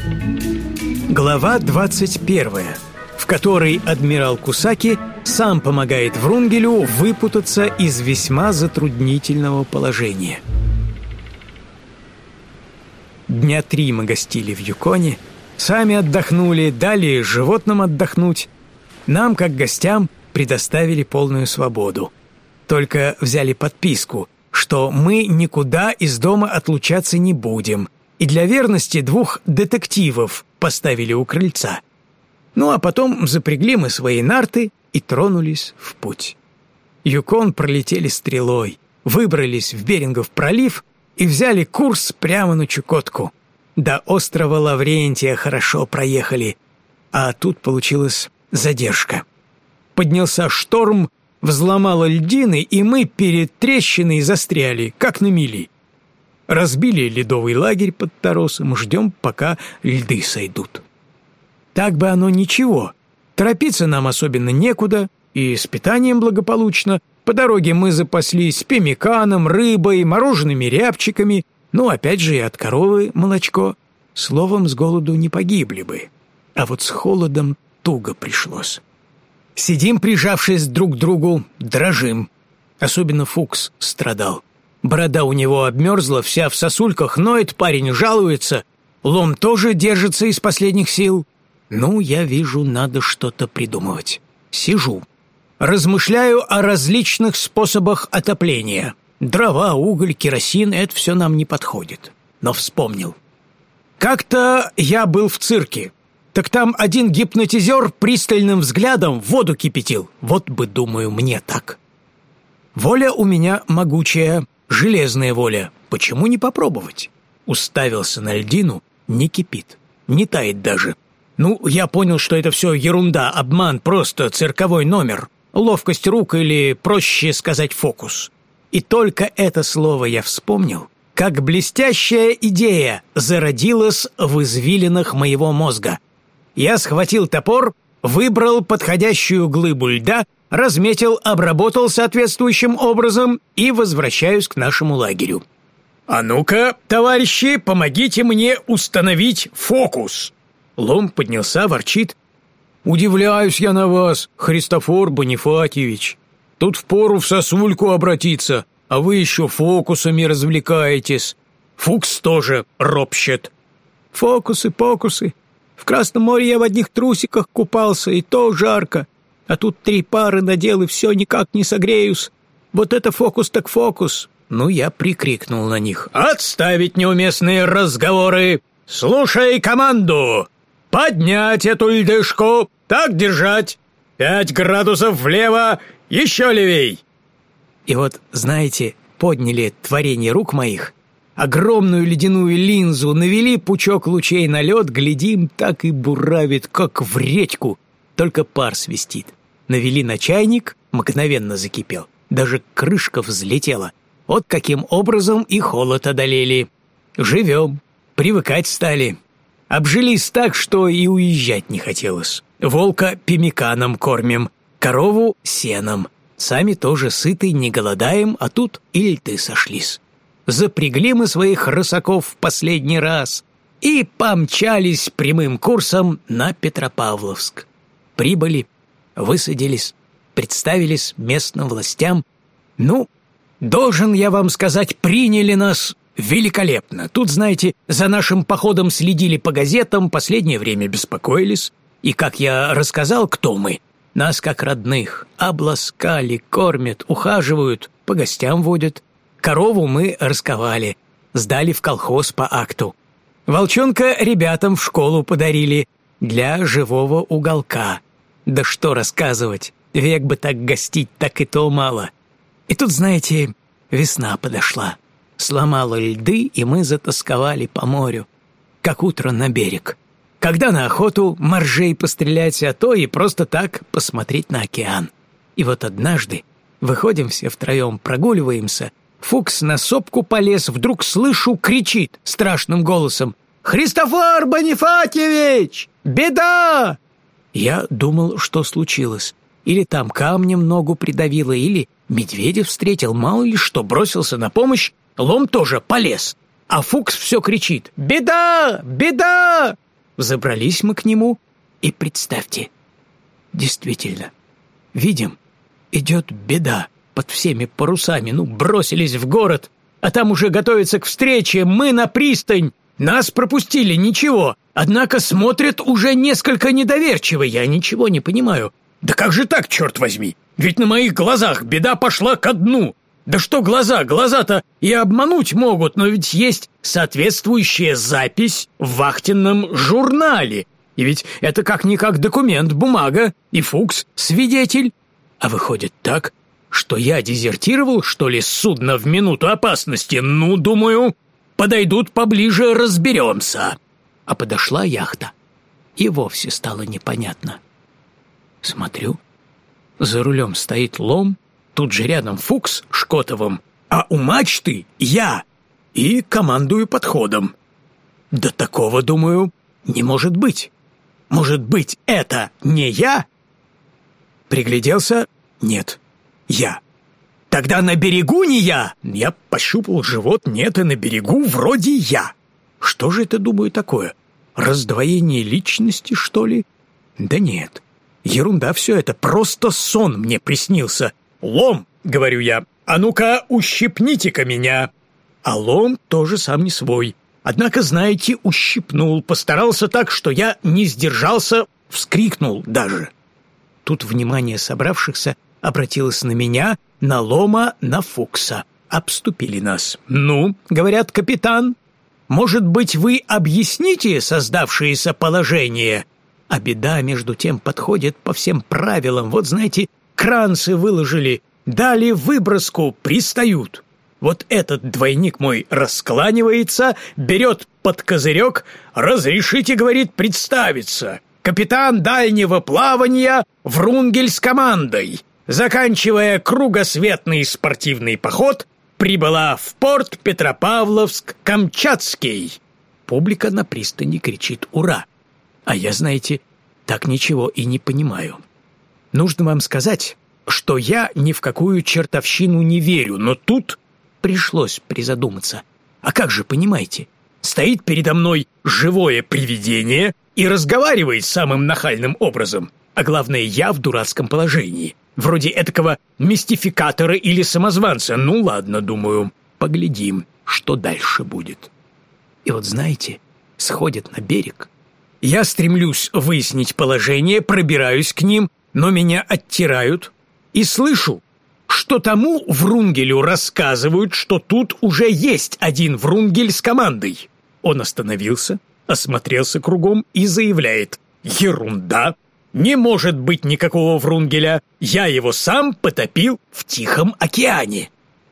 Глава 21, в которой адмирал Кусаки сам помогает Врунгелю выпутаться из весьма затруднительного положения. Дня 3 мы гостили в Юконе, сами отдохнули, дали животным отдохнуть. Нам, как гостям, предоставили полную свободу. Только взяли подписку, что мы никуда из дома отлучаться не будем, и для верности 2 детективов поставили у крыльца. Ну а потом запрягли мы свои нарты и тронулись в путь. Юкон пролетели стрелой, выбрались в Берингов пролив и взяли курс прямо на Чукотку. До острова Лаврентия хорошо проехали, а тут получилась задержка. Поднялся шторм, взломало льдины, и мы перед трещиной застряли, как на мели. Разбили ледовый лагерь под торосом, ждем, пока льды сойдут. Так бы оно ничего. Торопиться нам особенно некуда, и с питанием благополучно. По дороге мы запаслись пеммиканом, рыбой, морожеными рябчиками, ну, опять же, и от коровы молочко. Словом, с голоду не погибли бы. А вот с холодом туго пришлось. Сидим, прижавшись друг к другу, дрожим. Особенно Фукс страдал. Борода у него обмерзла, вся в сосульках, ноет парень, жалуется. Лом тоже держится из последних сил. Ну, я вижу, надо что-то придумывать. Сижу. Размышляю о различных способах отопления. Дрова, уголь, керосин — это все нам не подходит. Но вспомнил. Как-то я был в цирке. Так там один гипнотизер пристальным взглядом воду кипятил. Вот бы, думаю, мне так. Воля у меня могучая, железная воля. Почему не попробовать? Уставился на льдину, не кипит, не тает даже. Ну, я понял, что это все ерунда, обман, просто цирковой номер. Ловкость рук или, проще сказать, фокус. И только это слово я вспомнил, как блестящая идея зародилась в извилинах моего мозга. Я схватил топор, выбрал подходящую глыбу льда, разметил, обработал соответствующим образом и возвращаюсь к нашему лагерю. «А ну-ка, товарищи, помогите мне установить фокус!» Лом поднялся, ворчит. «Удивляюсь я на вас, Христофор Бонифатьевич. Тут впору в сосульку обратиться, а вы еще фокусами развлекаетесь». Фукс тоже ропщет. «Фокусы, покусы. В Красном море я в одних трусиках купался, и то жарко. А тут 3 пары надел, и все никак не согреюсь. Вот это фокус так фокус». Ну, я прикрикнул на них. «Отставить неуместные разговоры! Слушай команду! Поднять эту льдышку! Так держать! 5 градусов влево, еще левей!» И вот, знаете, подняли творение рук моих, огромную ледяную линзу, навели пучок лучей на лед, глядим, так и буравит, как в редьку, только пар свистит. Навели на чайник, мгновенно закипел, даже крышка взлетела. Вот каким образом и холод одолели. Живем, привыкать стали. Обжились так, что и уезжать не хотелось. Волка пеммиканом кормим, корову сеном. Сами тоже сыты, не голодаем, а тут и льды сошлись. Запрягли мы своих рысаков в последний раз и помчались прямым курсом на Петропавловск. Прибыли, высадились, представились местным властям. Ну, должен я вам сказать, приняли нас великолепно. Тут, знаете, за нашим походом следили по газетам, последнее время беспокоились. И, как я рассказал, кто мы, нас как родных обласкали, кормят, ухаживают, по гостям водят. Корову мы расковали, сдали в колхоз по акту. Волчонка ребятам в школу подарили для живого уголка. Да что рассказывать, век бы так гостить, так и то мало. И тут, знаете, весна подошла. Сломала льды, и мы затосковали по морю, как утро на берег. Когда на охоту моржей пострелять, а то и просто так посмотреть на океан. И вот однажды выходим все втроем, прогуливаемся. Фукс на сопку полез, вдруг слышу, кричит страшным голосом: «Христофор Бонифатьевич! Беда!» Я думал, что случилось. Или там камнем ногу придавило, или медведя встретил, мало ли что, бросился на помощь. Лом тоже полез. А Фукс все кричит: «Беда! Беда!» Взобрались мы к нему, и представьте, действительно, видим, идет беда под всеми парусами. Бросились в город, а там уже готовятся к встрече. Мы на пристань. Нас пропустили, ничего. Однако смотрят уже несколько недоверчиво. Я ничего не понимаю. Да как же так, черт возьми? Ведь на моих глазах беда пошла ко дну. Да что глаза? Глаза-то и обмануть могут, но ведь есть соответствующая запись в вахтенном журнале. И ведь это как-никак документ, бумага, и Фукс — свидетель. А выходит так, что я дезертировал, что ли, с судна в минуту опасности? Думаю, подойдут поближе, разберемся. А подошла яхта, и вовсе стало непонятно. Смотрю, за рулем стоит Лом, тут же рядом Фукс с Шкотовым, а у мачты я и командую подходом. Да такого, думаю, не может быть. Может быть, это не я? Пригляделся? Нет, я. Тогда на берегу не я? Я пощупал живот, нет, и на берегу вроде я. Что же это, думаю, такое? Раздвоение личности, что ли? Да нет, ерунда все это, просто сон мне приснился. «Лом», — говорю я, — «а ну-ка, ущипните-ка меня». А Лом тоже сам не свой. Однако, знаете, ущипнул, постарался так, что я не сдержался, вскрикнул даже. Тут внимание собравшихся обратилось на меня, на Лома, на Фукса. Обступили нас. «Ну, — говорят, — капитан, может быть, вы объясните создавшееся положение?» А беда, между тем, подходит по всем правилам. Вот, знаете, кранцы выложили, дали выброску, пристают. Вот этот двойник мой раскланивается, берет под козырек: «Разрешите, — говорит, — представиться. Капитан дальнего плавания Врунгель с командой, заканчивая кругосветный спортивный поход, прибыла в порт Петропавловск-Камчатский». Публика на пристани кричит «Ура!». А я, знаете, так ничего и не понимаю. Нужно вам сказать, что я ни в какую чертовщину не верю, но тут пришлось призадуматься. А как же, понимаете, стоит передо мной живое привидение и разговаривает самым нахальным образом, а главное, я в дурацком положении, вроде этакого мистификатора или самозванца. Ну ладно, думаю, поглядим, что дальше будет. И вот знаете, сходят на берег. Я стремлюсь выяснить положение, пробираюсь к ним, но меня оттирают, и слышу, что тому Врунгелю рассказывают, что тут уже есть один Врунгель с командой. Он остановился, осмотрелся кругом и заявляет: «Ерунда! Не может быть никакого Врунгеля! Я его сам потопил в Тихом океане!»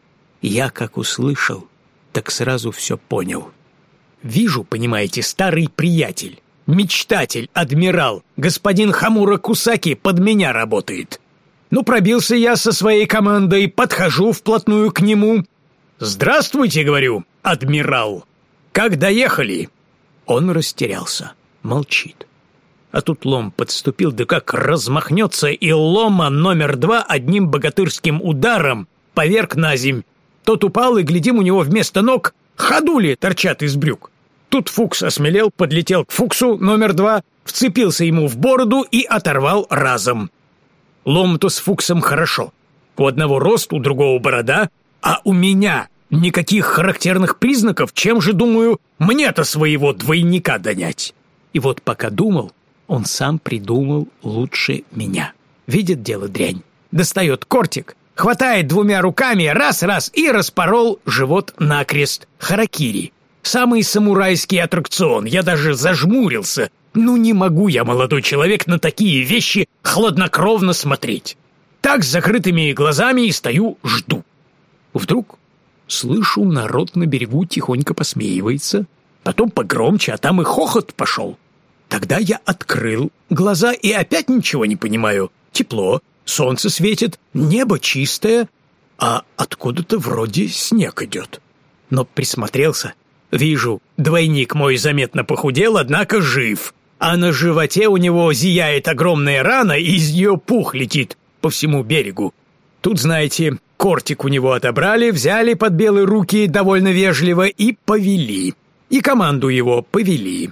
Я как услышал, так сразу все понял. Вижу, понимаете, старый приятель, мечтатель, адмирал, господин Хамура Кусаки под меня работает. Пробился я со своей командой, подхожу вплотную к нему. «Здравствуйте, — говорю, — адмирал! Как доехали?» Он растерялся, молчит. А тут Лом подступил, да как размахнется, и Лома номер 2 одним богатырским ударом поверг на земь. Тот упал, и, глядим, у него вместо ног ходули торчат из брюк. Тут Фукс осмелел, подлетел к Фуксу номер 2, вцепился ему в бороду и оторвал разом. Лому-то с Фуксом хорошо. У одного рост, у другого борода, а у меня никаких характерных признаков. Чем же, думаю, мне-то своего двойника донять? И вот пока думал, он сам придумал лучше меня. Видит дело дрянь. Достает кортик, хватает двумя руками, раз-раз, и распорол живот накрест. Харакири. Самый самурайский аттракцион. Я даже зажмурился. Не могу я, молодой человек, на такие вещи хладнокровно смотреть. Так с закрытыми глазами и стою, жду. Вдруг слышу, народ на берегу тихонько посмеивается, потом погромче, а там и хохот пошел. Тогда я открыл глаза и опять ничего не понимаю. Тепло, солнце светит, небо чистое, а откуда-то вроде снег идет. Но присмотрелся, вижу, двойник мой заметно похудел, однако жив. А на животе у него зияет огромная рана, и из нее пух летит по всему берегу. Тут, знаете, кортик у него отобрали, взяли под белые руки довольно вежливо и повели. И команду его повели.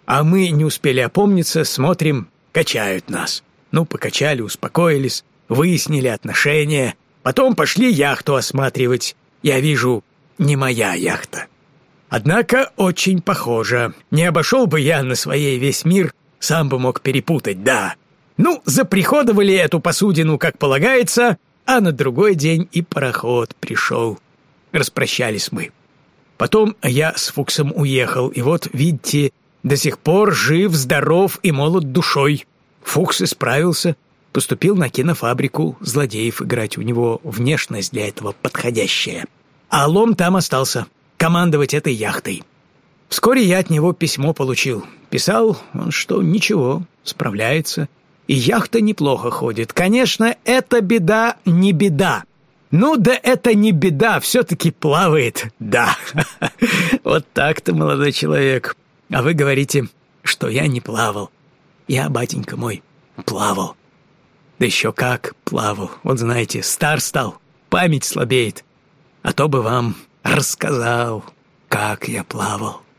А мы не успели опомниться, смотрим, качают нас. Ну, покачали, успокоились, выяснили отношения. Потом пошли яхту осматривать. Я вижу, не моя яхта. Однако очень похоже. Не обошел бы я на своей весь мир, сам бы мог перепутать, да. Ну, заприходовали эту посудину, как полагается, а на другой день и пароход пришел. Распрощались мы. Потом я с Фуксом уехал, и вот, видите, до сих пор жив, здоров и молод душой. Фукс исправился, поступил на кинофабрику, злодеев играть, у него внешность для этого подходящая. А Лом там остался, командовать этой яхтой. Вскоре я от него письмо получил. Писал он, что ничего, справляется, и яхта неплохо ходит. Конечно, это беда не беда. Ну да это не беда, все-таки плавает, да. Вот так-то, молодой человек. А вы говорите, что я не плавал. Я, батенька мой, плавал. Да еще как плавал. Вот знаете, стар стал, память слабеет. А то бы вам рассказал, как я плавал.